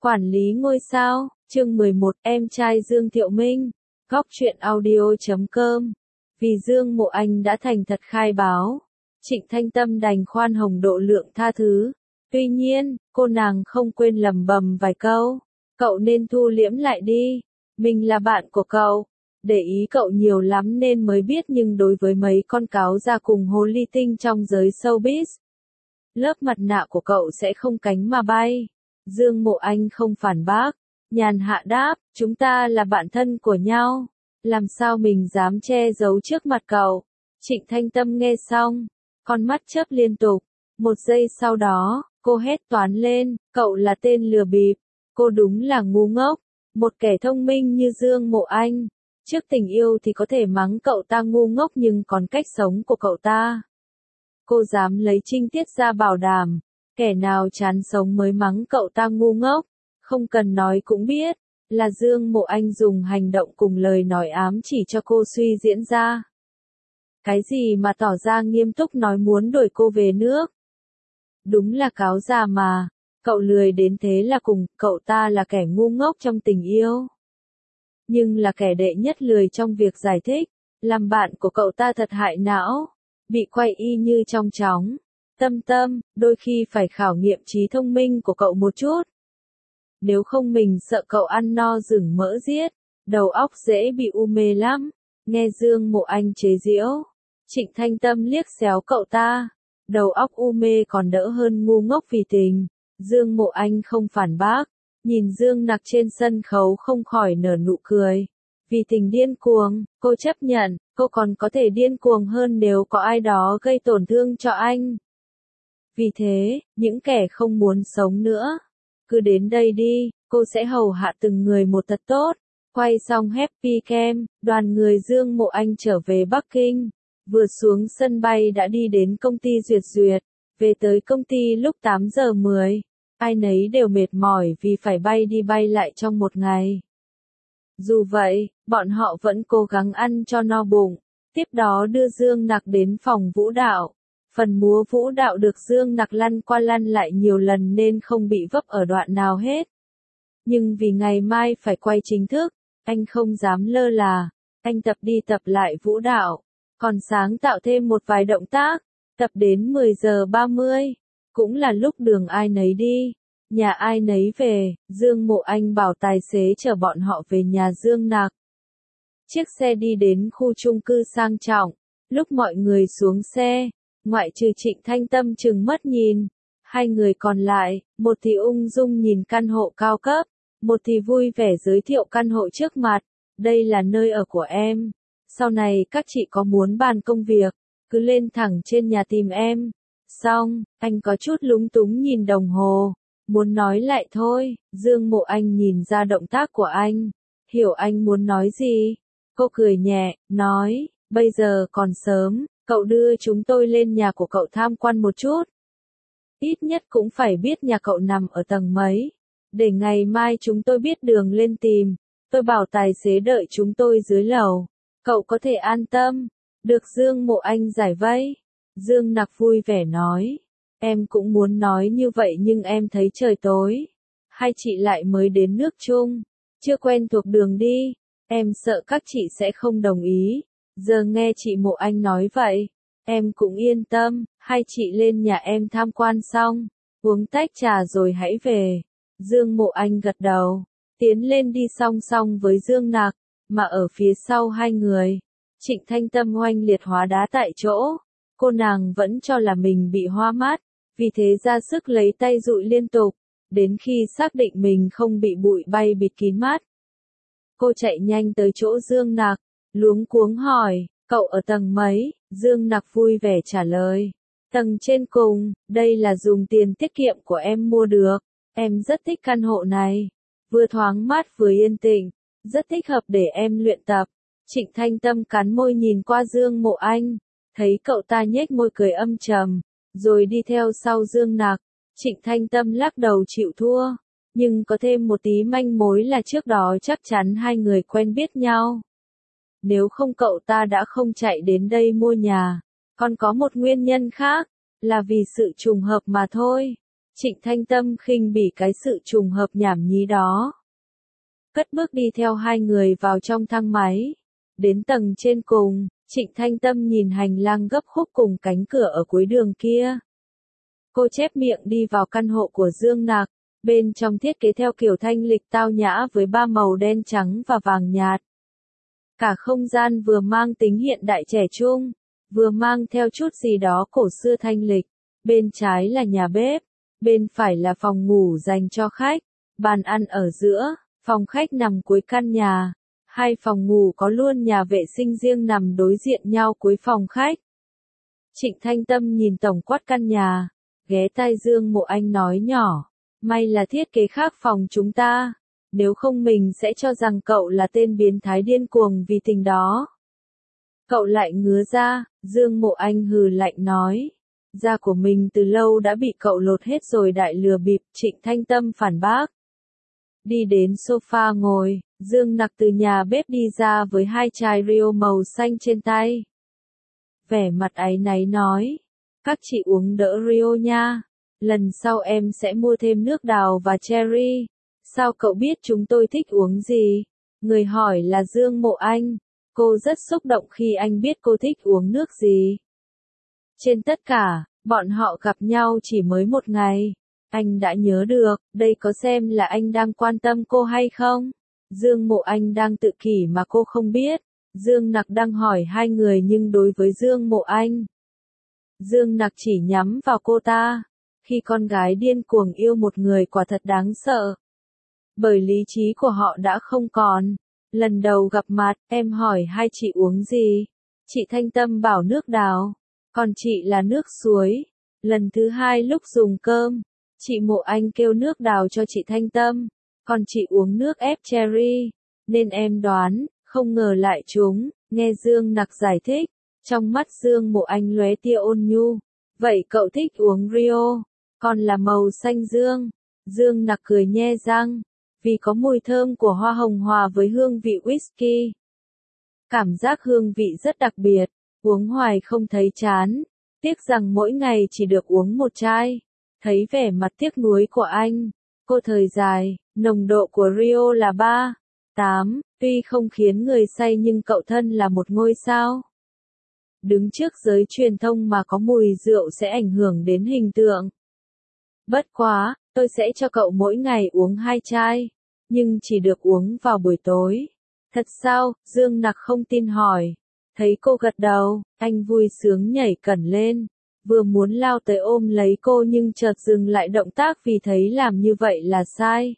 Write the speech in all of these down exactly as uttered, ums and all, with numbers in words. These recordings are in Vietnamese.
Quản lý ngôi sao, chương mười một, em trai Dương Thiệu Minh, góc truyện audio chấm com. Vì Dương Mộ Anh đã thành thật khai báo, Trịnh Thanh Tâm đành khoan hồng độ lượng tha thứ. Tuy nhiên, cô nàng không quên lẩm bẩm vài câu, cậu nên thu liễm lại đi, mình là bạn của cậu, để ý cậu nhiều lắm nên mới biết, nhưng đối với mấy con cáo ra cùng hồ ly tinh trong giới showbiz, lớp mặt nạ của cậu sẽ không cánh mà bay. Dương Mộ Anh không phản bác, nhàn hạ đáp, chúng ta là bạn thân của nhau, làm sao mình dám che giấu trước mặt cậu. Trịnh Thanh Tâm nghe xong, con mắt chớp liên tục, một giây sau đó, cô hét toáng lên, cậu là tên lừa bịp, cô đúng là ngu ngốc, một kẻ thông minh như Dương Mộ Anh, trước tình yêu thì có thể mắng cậu ta ngu ngốc, nhưng còn cách sống của cậu ta, cô dám lấy trinh tiết ra bảo đảm. Kẻ nào chán sống mới mắng cậu ta ngu ngốc, không cần nói cũng biết, là Dương Mộ Anh dùng hành động cùng lời nói ám chỉ cho cô suy diễn ra. Cái gì mà tỏ ra nghiêm túc nói muốn đuổi cô về nước? Đúng là cáo già mà, cậu lười đến thế là cùng, cậu ta là kẻ ngu ngốc trong tình yêu. Nhưng là kẻ đệ nhất lười trong việc giải thích, làm bạn của cậu ta thật hại não, bị quay y như trong chóng. Tâm Tâm, đôi khi phải khảo nghiệm trí thông minh của cậu một chút. Nếu không mình sợ cậu ăn no rừng mỡ giết, đầu óc dễ bị u mê lắm. Nghe Dương Mộ Anh chế giễu, Trịnh Thanh Tâm liếc xéo cậu ta, đầu óc u mê còn đỡ hơn ngu ngốc vì tình. Dương Mộ Anh không phản bác, nhìn Dương Nặc trên sân khấu không khỏi nở nụ cười. Vì tình điên cuồng, cô chấp nhận, cô còn có thể điên cuồng hơn nếu có ai đó gây tổn thương cho anh. Vì thế, những kẻ không muốn sống nữa, cứ đến đây đi, cô sẽ hầu hạ từng người một thật tốt. Quay xong Happy Camp, đoàn người Dương Mộ Anh trở về Bắc Kinh, vừa xuống sân bay đã đi đến công ty duyệt duyệt, về tới công ty lúc tám giờ mười, ai nấy đều mệt mỏi vì phải bay đi bay lại trong một ngày. Dù vậy, bọn họ vẫn cố gắng ăn cho no bụng, tiếp đó đưa Dương Nặc đến phòng vũ đạo. Phần múa vũ đạo được Dương Nặc lăn qua lăn lại nhiều lần nên không bị vấp ở đoạn nào hết. Nhưng vì ngày mai phải quay chính thức, anh không dám lơ là, anh tập đi tập lại vũ đạo, còn sáng tạo thêm một vài động tác, tập đến mười giờ ba mươi, cũng là lúc đường ai nấy đi, nhà ai nấy về, Dương Mộ Anh bảo tài xế chở bọn họ về nhà Dương Nặc. Chiếc xe đi đến khu chung cư sang trọng, lúc mọi người xuống xe, ngoại trừ Trịnh Thanh Tâm chừng mắt nhìn, hai người còn lại, một thì ung dung nhìn căn hộ cao cấp, một thì vui vẻ giới thiệu căn hộ trước mặt, đây là nơi ở của em, sau này các chị có muốn bàn công việc, cứ lên thẳng trên nhà tìm em. Xong, anh có chút lúng túng nhìn đồng hồ, muốn nói lại thôi, Dương Mộ Anh nhìn ra động tác của anh, hiểu anh muốn nói gì, cô cười nhẹ, nói, bây giờ còn sớm. Cậu đưa chúng tôi lên nhà của cậu tham quan một chút. Ít nhất cũng phải biết nhà cậu nằm ở tầng mấy. Để ngày mai chúng tôi biết đường lên tìm. Tôi bảo tài xế đợi chúng tôi dưới lầu. Cậu có thể an tâm. Được Dương Mộ Anh giải vây. Dương Nặc vui vẻ nói. Em cũng muốn nói như vậy nhưng em thấy trời tối. Hai chị lại mới đến nước chung. Chưa quen thuộc đường đi. Em sợ các chị sẽ không đồng ý. Giờ nghe chị Mộ Anh nói vậy, em cũng yên tâm, hai chị lên nhà em tham quan xong, uống tách trà rồi hãy về. Dương Mộ Anh gật đầu, tiến lên đi song song với Dương Nặc, mà ở phía sau hai người, Trịnh Thanh Tâm oanh liệt hóa đá tại chỗ, cô nàng vẫn cho là mình bị hoa mắt, vì thế ra sức lấy tay dụi liên tục, đến khi xác định mình không bị bụi bay bịt kín mắt. Cô chạy nhanh tới chỗ Dương Nặc, luống cuống hỏi, cậu ở tầng mấy? Dương Nặc vui vẻ trả lời, tầng trên cùng, đây là dùng tiền tiết kiệm của em mua được, em rất thích căn hộ này, vừa thoáng mát vừa yên tĩnh, rất thích hợp để em luyện tập. Trịnh Thanh Tâm cắn môi nhìn qua Dương Mộ Anh, thấy cậu ta nhếch môi cười âm trầm, rồi đi theo sau Dương Nặc. Trịnh Thanh Tâm lắc đầu chịu thua, nhưng có thêm một tí manh mối là trước đó chắc chắn hai người quen biết nhau. Nếu không cậu ta đã không chạy đến đây mua nhà, còn có một nguyên nhân khác, là vì sự trùng hợp mà thôi. Trịnh Thanh Tâm khinh bỉ cái sự trùng hợp nhảm nhí đó. Cất bước đi theo hai người vào trong thang máy. Đến tầng trên cùng, Trịnh Thanh Tâm nhìn hành lang gấp khúc cùng cánh cửa ở cuối đường kia. Cô chép miệng đi vào căn hộ của Dương Nặc, bên trong thiết kế theo kiểu thanh lịch tao nhã với ba màu đen trắng và vàng nhạt. Cả không gian vừa mang tính hiện đại trẻ trung, vừa mang theo chút gì đó cổ xưa thanh lịch. Bên trái là nhà bếp, bên phải là phòng ngủ dành cho khách, bàn ăn ở giữa, phòng khách nằm cuối căn nhà. Hai phòng ngủ có luôn nhà vệ sinh riêng nằm đối diện nhau cuối phòng khách. Trịnh Thanh Tâm nhìn tổng quát căn nhà, ghé tai Dương Mộ Anh nói nhỏ, may là thiết kế khác phòng chúng ta, nếu không mình sẽ cho rằng cậu là tên biến thái điên cuồng vì tình đó. Cậu lại ngứa ra, Dương Mộ Anh hừ lạnh nói, da của mình từ lâu đã bị cậu lột hết rồi đại lừa bịp. Trịnh Thanh Tâm phản bác. Đi đến sofa ngồi, Dương Nặc từ nhà bếp đi ra với hai chai Rio màu xanh trên tay. Vẻ mặt áy náy nói, các chị uống đỡ Rio nha, lần sau em sẽ mua thêm nước đào và cherry. Sao cậu biết chúng tôi thích uống gì? Người hỏi là Dương Mộ Anh. Cô rất xúc động khi anh biết cô thích uống nước gì. Trên tất cả, bọn họ gặp nhau chỉ mới một ngày. Anh đã nhớ được, đây có xem là anh đang quan tâm cô hay không? Dương Mộ Anh đang tự kỷ mà cô không biết. Dương Nặc đang hỏi hai người nhưng đối với Dương Mộ Anh, Dương Nặc chỉ nhắm vào cô ta. Khi con gái điên cuồng yêu một người quả thật đáng sợ. Bởi lý trí của họ đã không còn. Lần đầu gặp mặt, em hỏi hai chị uống gì? Chị Thanh Tâm bảo nước đào, còn chị là nước suối. Lần thứ hai lúc dùng cơm, chị Mộ Anh kêu nước đào cho chị Thanh Tâm, còn chị uống nước ép cherry, nên em đoán, không ngờ lại trúng. Nghe Dương Nặc giải thích, trong mắt Dương Mộ Anh lóe tia ôn nhu. Vậy cậu thích uống Rio, còn là màu xanh dương. Dương Nặc cười nhe răng, vì có mùi thơm của hoa hồng hòa với hương vị whisky. Cảm giác hương vị rất đặc biệt, uống hoài không thấy chán. Tiếc rằng mỗi ngày chỉ được uống một chai. Thấy vẻ mặt tiếc nuối của anh, cô thời dài, nồng độ của Rio là ba phẩy tám, tuy không khiến người say nhưng cậu thân là một ngôi sao. Đứng trước giới truyền thông mà có mùi rượu sẽ ảnh hưởng đến hình tượng. Bất quá, tôi sẽ cho cậu mỗi ngày uống hai chai, nhưng chỉ được uống vào buổi tối. Thật sao? Dương Nặc không tin hỏi. Thấy cô gật đầu, anh vui sướng nhảy cẩn lên, vừa muốn lao tới ôm lấy cô nhưng chợt dừng lại động tác vì thấy làm như vậy là sai.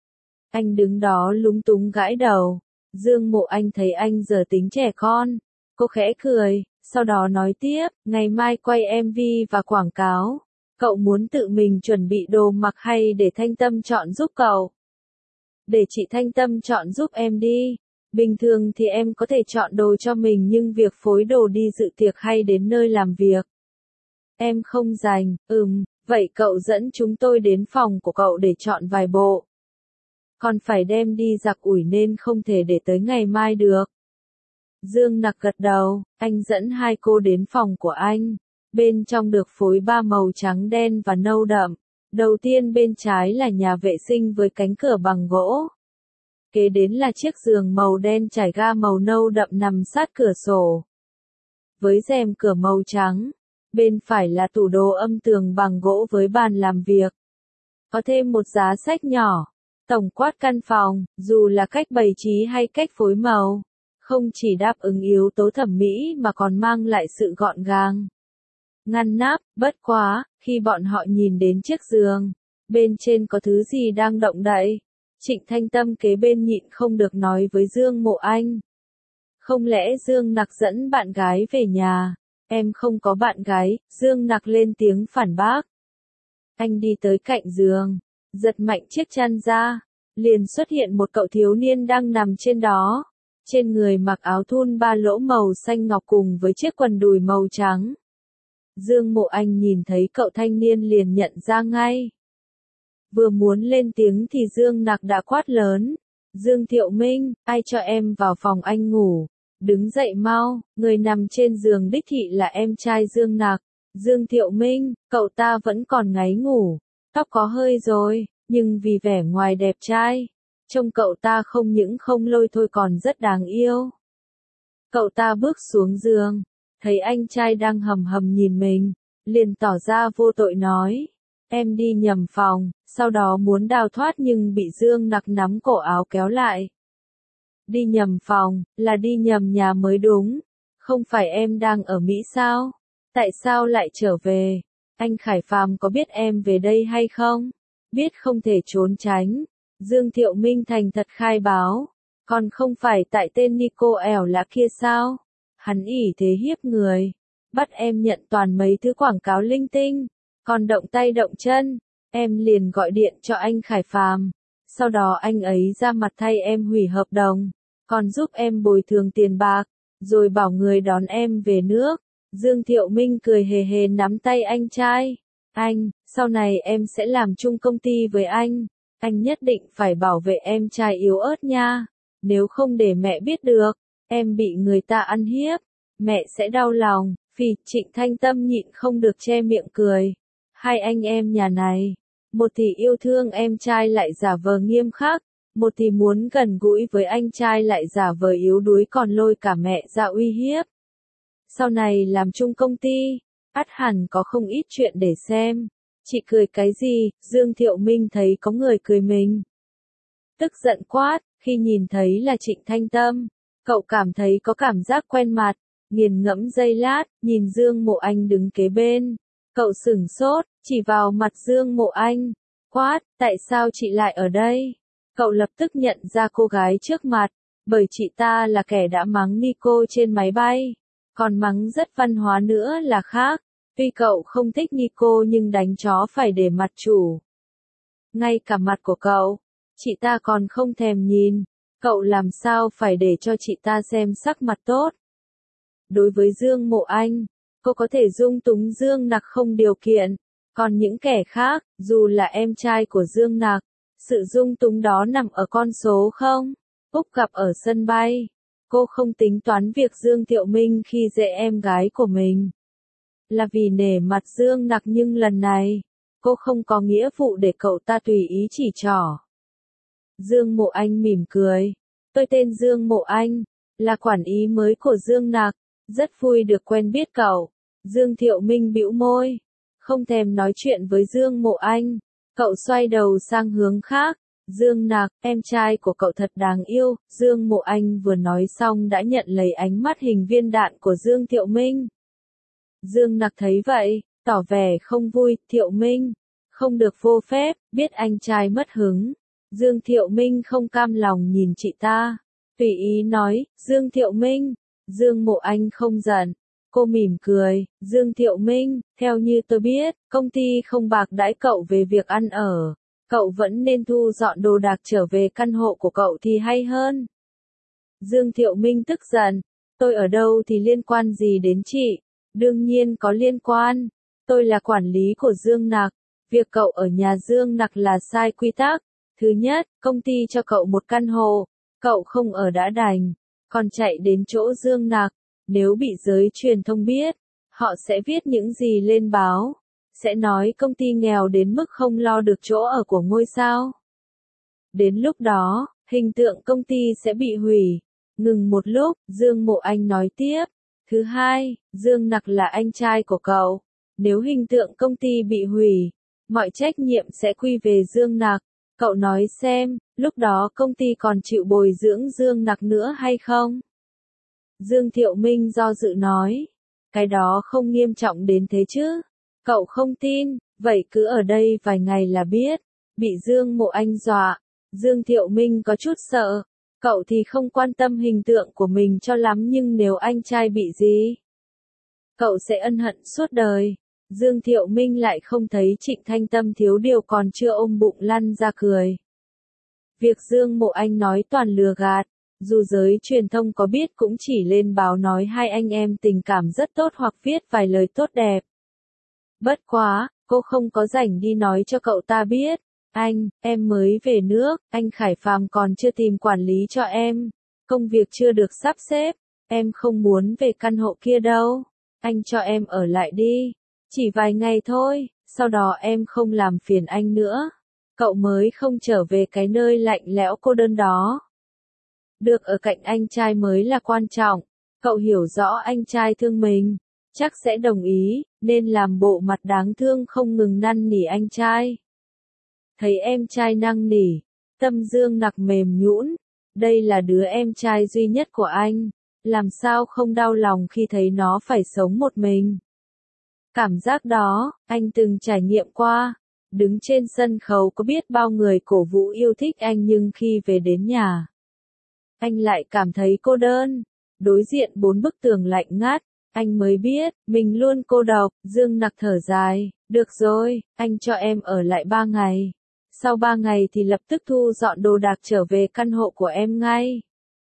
Anh đứng đó lúng túng gãi đầu. Dương Mộ Anh thấy anh giờ tính trẻ con. Cô khẽ cười, sau đó nói tiếp, ngày mai quay em vê và quảng cáo. Cậu muốn tự mình chuẩn bị đồ mặc hay để Thanh Tâm chọn giúp cậu? Để chị Thanh Tâm chọn giúp em đi. Bình thường thì em có thể chọn đồ cho mình nhưng việc phối đồ đi dự tiệc hay đến nơi làm việc, em không rành. Ừm, vậy cậu dẫn chúng tôi đến phòng của cậu để chọn vài bộ. Còn phải đem đi giặt ủi nên không thể để tới ngày mai được. Dương Nặc gật đầu, anh dẫn hai cô đến phòng của anh. Bên trong được phối ba màu trắng đen và nâu đậm. Đầu tiên bên trái là nhà vệ sinh với cánh cửa bằng gỗ. Kế đến là chiếc giường màu đen trải ga màu nâu đậm nằm sát cửa sổ, với rèm cửa màu trắng. Bên phải là tủ đồ âm tường bằng gỗ với bàn làm việc. Có thêm một giá sách nhỏ. Tổng quát căn phòng, dù là cách bày trí hay cách phối màu, không chỉ đáp ứng yếu tố thẩm mỹ mà còn mang lại sự gọn gàng, ngăn nắp. Bất quá, khi bọn họ nhìn đến chiếc giường, bên trên có thứ gì đang động đậy. Trịnh Thanh Tâm kế bên nhịn không được nói với Dương Mộ Anh. Không lẽ Dương Nặc dẫn bạn gái về nhà? Em không có bạn gái. Dương Nặc lên tiếng phản bác. Anh đi tới cạnh giường, giật mạnh chiếc chăn ra, liền xuất hiện một cậu thiếu niên đang nằm trên đó. Trên người mặc áo thun ba lỗ màu xanh ngọc cùng với chiếc quần đùi màu trắng. Dương Mộ Anh nhìn thấy cậu thanh niên liền nhận ra ngay. Vừa muốn lên tiếng thì Dương Nặc đã quát lớn. Dương Thiệu Minh, ai cho em vào phòng anh ngủ? Đứng dậy mau. Người nằm trên giường đích thị là em trai Dương Nặc. Dương Thiệu Minh, cậu ta vẫn còn ngáy ngủ. Tóc có hơi rồi, nhưng vì vẻ ngoài đẹp trai, trông cậu ta không những không lôi thôi còn rất đáng yêu. Cậu ta bước xuống giường, thấy anh trai đang hầm hầm nhìn mình, liền tỏ ra vô tội nói, em đi nhầm phòng, sau đó muốn đào thoát nhưng bị Dương Nặc nắm cổ áo kéo lại. Đi nhầm phòng, là đi nhầm nhà mới đúng, không phải em đang ở Mỹ sao? Tại sao lại trở về? Anh Khải Phàm có biết em về đây hay không? Biết không thể trốn tránh. Dương Thiệu Minh thành thật khai báo, còn không phải tại tên Nico ẻo lạ kia sao? Hắn ỷ thế hiếp người, bắt em nhận toàn mấy thứ quảng cáo linh tinh, còn động tay động chân, em liền gọi điện cho anh Khải Phàm, sau đó anh ấy ra mặt thay em hủy hợp đồng, còn giúp em bồi thường tiền bạc, rồi bảo người đón em về nước. Dương Thiệu Minh cười hề hề nắm tay anh trai, anh, sau này em sẽ làm chung công ty với anh, anh nhất định phải bảo vệ em trai yếu ớt nha, nếu không để mẹ biết được, em bị người ta ăn hiếp, mẹ sẽ đau lòng. Phì, Trịnh Thanh Tâm nhịn không được che miệng cười, hai anh em nhà này, một thì yêu thương em trai lại giả vờ nghiêm khắc, một thì muốn gần gũi với anh trai lại giả vờ yếu đuối còn lôi cả mẹ ra uy hiếp. Sau này làm chung công ty, ắt hẳn có không ít chuyện để xem. Chị cười cái gì? Dương Thiệu Minh thấy có người cười mình, tức giận quát, khi nhìn thấy là Trịnh Thanh Tâm, cậu cảm thấy có cảm giác quen mặt, nghiền ngẫm giây lát, nhìn Dương Mộ Anh đứng kế bên, cậu sửng sốt, chỉ vào mặt Dương Mộ Anh, quát, tại sao chị lại ở đây? Cậu lập tức nhận ra cô gái trước mặt, bởi chị ta là kẻ đã mắng Nico trên máy bay, còn mắng rất văn hóa nữa là khác. Tuy cậu không thích Nico nhưng đánh chó phải để mặt chủ. Ngay cả mặt của cậu, chị ta còn không thèm nhìn, cậu làm sao phải để cho chị ta xem sắc mặt tốt. Đối với Dương Mộ Anh, cô có thể dung túng Dương Nặc không điều kiện, còn những kẻ khác, dù là em trai của Dương Nặc, sự dung túng đó nằm ở con số không. Úc gặp ở sân bay, cô không tính toán việc Dương Thiệu Minh khi dễ em gái của mình. Là vì nể mặt Dương Nặc nhưng lần này, cô không có nghĩa vụ để cậu ta tùy ý chỉ trỏ. Dương Mộ Anh mỉm cười, tôi tên Dương Mộ Anh, là quản ý mới của Dương Nặc, rất vui được quen biết cậu. Dương Thiệu Minh bĩu môi, không thèm nói chuyện với Dương Mộ Anh, cậu xoay đầu sang hướng khác. Dương Nặc, em trai của cậu thật đáng yêu. Dương Mộ Anh vừa nói xong đã nhận lấy ánh mắt hình viên đạn của Dương Thiệu Minh. Dương Nặc thấy vậy, tỏ vẻ không vui, Thiệu Minh, không được vô phép, biết anh trai mất hứng. Dương Thiệu Minh không cam lòng nhìn chị ta, tùy ý nói, Dương Thiệu Minh, Dương Mộ Anh không giận, cô mỉm cười, Dương Thiệu Minh, theo như tôi biết, công ty không bạc đãi cậu về việc ăn ở, cậu vẫn nên thu dọn đồ đạc trở về căn hộ của cậu thì hay hơn. Dương Thiệu Minh tức giận, tôi ở đâu thì liên quan gì đến chị? Đương nhiên có liên quan, tôi là quản lý của Dương Nặc, việc cậu ở nhà Dương Nặc là sai quy tắc. Thứ nhất, công ty cho cậu một căn hộ, cậu không ở đã đành, còn chạy đến chỗ Dương Nặc, nếu bị giới truyền thông biết, họ sẽ viết những gì lên báo, sẽ nói công ty nghèo đến mức không lo được chỗ ở của ngôi sao. Đến lúc đó, hình tượng công ty sẽ bị hủy. Ngừng một lúc, Dương Mộ Anh nói tiếp. Thứ hai, Dương Nặc là anh trai của cậu. Nếu hình tượng công ty bị hủy, mọi trách nhiệm sẽ quy về Dương Nặc. Cậu nói xem, lúc đó công ty còn chịu bồi dưỡng Dương Nặc nữa hay không? Dương Thiệu Minh do dự nói. Cái đó không nghiêm trọng đến thế chứ. Cậu không tin, vậy cứ ở đây vài ngày là biết. Bị Dương Mộ Anh dọa. Dương Thiệu Minh có chút sợ. Cậu thì không quan tâm hình tượng của mình cho lắm nhưng nếu anh trai bị gì, cậu sẽ ân hận suốt đời. Dương Thiệu Minh lại không thấy Trịnh Thanh Tâm thiếu điều còn chưa ôm bụng lăn ra cười. Việc Dương Mộ Anh nói toàn lừa gạt, dù giới truyền thông có biết cũng chỉ lên báo nói hai anh em tình cảm rất tốt hoặc viết vài lời tốt đẹp. Bất quá, cô không có rảnh đi nói cho cậu ta biết. Anh, em mới về nước, anh Khải Phàm còn chưa tìm quản lý cho em. Công việc chưa được sắp xếp, em không muốn về căn hộ kia đâu. Anh cho em ở lại đi. Chỉ vài ngày thôi, Sau đó em không làm phiền anh nữa. Cậu mới không trở về cái nơi lạnh lẽo cô đơn đó. Được ở cạnh anh trai mới là quan trọng. Cậu hiểu rõ anh trai thương mình, chắc sẽ đồng ý, nên làm bộ mặt đáng thương không ngừng năn nỉ anh trai. Thấy em trai năn nỉ, tâm Dương Nặc mềm nhũn. Đây là đứa em trai duy nhất của anh, làm sao không đau lòng khi thấy nó phải sống một mình. Cảm giác đó, anh từng trải nghiệm qua. Đứng trên sân khấu có biết bao người cổ vũ yêu thích anh nhưng khi về đến nhà, anh lại cảm thấy cô đơn. Đối diện bốn bức tường lạnh ngắt, anh mới biết, mình luôn cô độc. Dương Nặc thở dài, được rồi, anh cho em ở lại ba ngày. Sau ba ngày thì lập tức thu dọn đồ đạc trở về căn hộ của em ngay.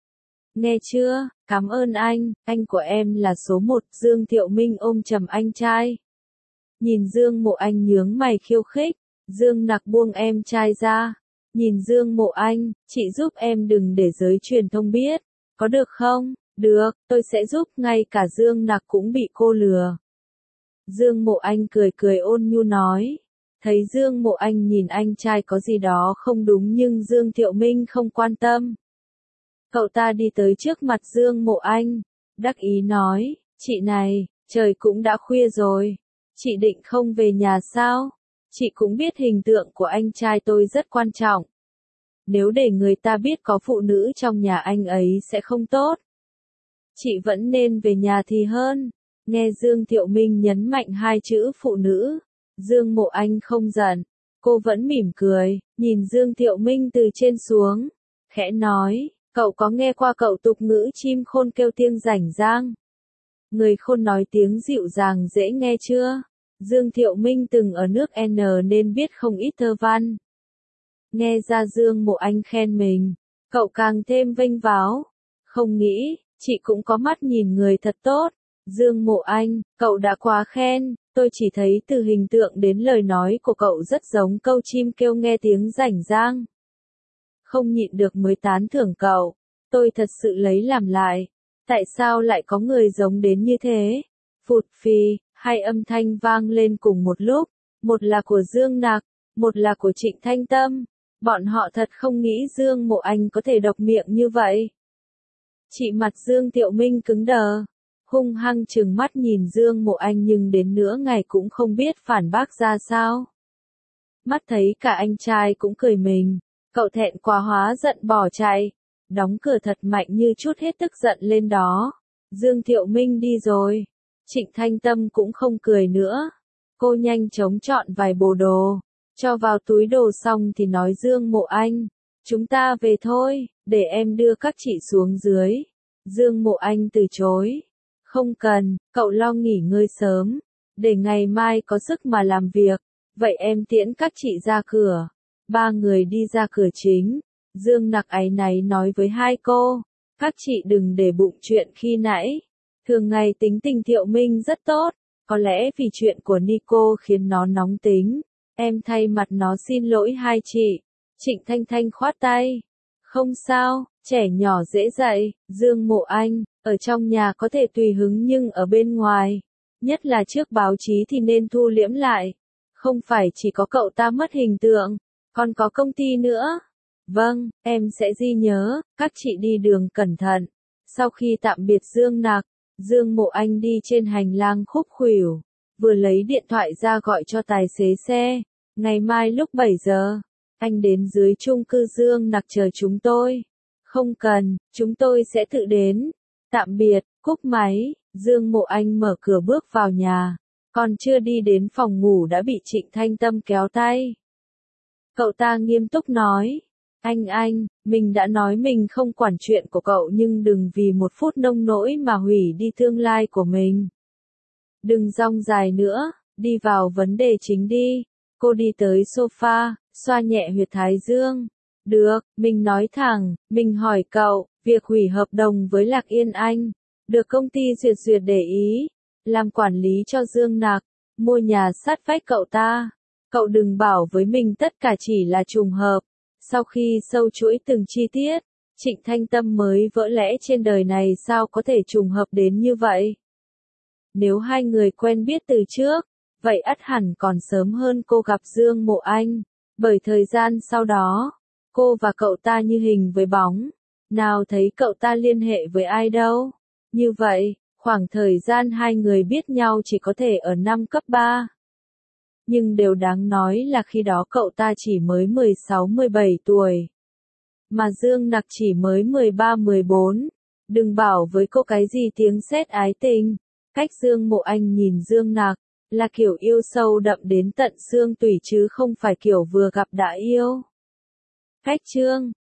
Nghe chưa, cảm ơn anh, anh của em là số một. Dương Thiệu Minh ôm chầm anh trai. Nhìn Dương Mộ Anh nhướng mày khiêu khích, Dương Nặc buông em trai ra. Nhìn Dương Mộ Anh, chị giúp em đừng để giới truyền thông biết, có được không? Được, tôi sẽ giúp. Ngay cả Dương Nặc cũng bị cô lừa. Dương Mộ Anh cười cười ôn nhu nói. Thấy Dương Mộ Anh nhìn anh trai có gì đó không đúng nhưng Dương Thiệu Minh không quan tâm. Cậu ta đi tới trước mặt Dương Mộ Anh, đắc ý nói, chị này, trời cũng đã khuya rồi, chị định không về nhà sao? Chị cũng biết hình tượng của anh trai tôi rất quan trọng. Nếu để người ta biết có phụ nữ trong nhà anh ấy sẽ không tốt. Chị vẫn nên về nhà thì hơn. Nghe Dương Thiệu Minh nhấn mạnh hai chữ phụ nữ, Dương Mộ Anh không giận, cô vẫn mỉm cười, nhìn Dương Thiệu Minh từ trên xuống, khẽ nói, cậu có nghe qua cậu tục ngữ chim khôn kêu tiếng rảnh rang? Người khôn nói tiếng dịu dàng dễ nghe chưa? Dương Thiệu Minh từng ở nước N nên biết không ít thơ văn. Nghe ra Dương Mộ Anh khen mình, cậu càng thêm vênh váo. Không nghĩ, chị cũng có mắt nhìn người thật tốt. Dương Mộ Anh, cậu đã quá khen, tôi chỉ thấy từ hình tượng đến lời nói của cậu rất giống câu chim kêu nghe tiếng rảnh rang. Không nhịn được mới tán thưởng cậu, tôi thật sự lấy làm lại. Tại sao lại có người giống đến như thế? Phụt phì, hai âm thanh vang lên cùng một lúc, một là của Dương Nặc, một là của Trịnh Thanh Tâm. Bọn họ thật không nghĩ Dương Mộ Anh có thể độc miệng như vậy. Chị mặt Dương Thiệu Minh cứng đờ, hung hăng trừng mắt nhìn Dương Mộ Anh nhưng đến nửa ngày cũng không biết phản bác ra sao. Mắt thấy cả anh trai cũng cười mình, cậu thẹn quá hóa giận bỏ chạy, đóng cửa thật mạnh như chút hết tức giận lên đó. Dương Thiệu Minh đi rồi, Trịnh Thanh Tâm cũng không cười nữa. Cô nhanh chóng chọn vài bộ đồ, cho vào túi đồ xong thì nói Dương Mộ Anh, chúng ta về thôi, để em đưa các chị xuống dưới. Dương Mộ Anh từ chối. Không cần, cậu lo nghỉ ngơi sớm, để ngày mai có sức mà làm việc. Vậy em tiễn các chị ra cửa. Ba người đi ra cửa chính. Dương Nặc áy náy nói với hai cô, các chị đừng để bụng chuyện khi nãy. Thường ngày tính tình Thiệu Minh rất tốt, có lẽ vì chuyện của Nico khiến nó nóng tính. Em thay mặt nó xin lỗi hai chị. Trịnh Thanh Thanh khoát tay. Không sao, trẻ nhỏ dễ dạy. Dương Mộ Anh, ở trong nhà có thể tùy hứng nhưng ở bên ngoài, nhất là trước báo chí thì nên thu liễm lại. Không phải chỉ có cậu ta mất hình tượng, còn có công ty nữa. Vâng, em sẽ ghi nhớ, các chị đi đường cẩn thận. Sau khi tạm biệt Dương Nặc, Dương Mộ Anh đi trên hành lang khúc khuỷu, vừa lấy điện thoại ra gọi cho tài xế xe. Ngày mai lúc bảy giờ, anh đến dưới chung cư Dương Nặc chờ chúng tôi. Không cần, chúng tôi sẽ tự đến. Tạm biệt, cúp máy, Dương Mộ Anh mở cửa bước vào nhà. Còn chưa đi đến phòng ngủ đã bị Trịnh Thanh Tâm kéo tay. Cậu ta nghiêm túc nói, anh anh, mình đã nói mình không quản chuyện của cậu nhưng đừng vì một phút nông nỗi mà hủy đi tương lai của mình. Đừng rong dài nữa, đi vào vấn đề chính đi. Cô đi tới sofa, xoa nhẹ huyệt thái dương. Được, mình nói thẳng, mình hỏi cậu, việc hủy hợp đồng với Lạc Yên Anh, được công ty duyệt duyệt để ý, làm quản lý cho Dương Nặc, mua nhà sát vách cậu ta. Cậu đừng bảo với mình tất cả chỉ là trùng hợp. Sau khi sâu chuỗi từng chi tiết, Trịnh Thanh Tâm mới vỡ lẽ trên đời này sao có thể trùng hợp đến như vậy. Nếu hai người quen biết từ trước, vậy ắt hẳn còn sớm hơn cô gặp Dương Mộ Anh, bởi thời gian sau đó, cô và cậu ta như hình với bóng, nào thấy cậu ta liên hệ với ai đâu. Như vậy, khoảng thời gian hai người biết nhau chỉ có thể ở năm cấp ba. Nhưng điều đáng nói là khi đó cậu ta chỉ mới mười sáu mười bảy tuổi. Mà Dương Nặc chỉ mới mười ba mười bốn. Đừng bảo với cô cái gì tiếng sét ái tình. Cách Dương Mộ Anh nhìn Dương Nặc, là kiểu yêu sâu đậm đến tận xương tủy chứ không phải kiểu vừa gặp đã yêu. Cách chương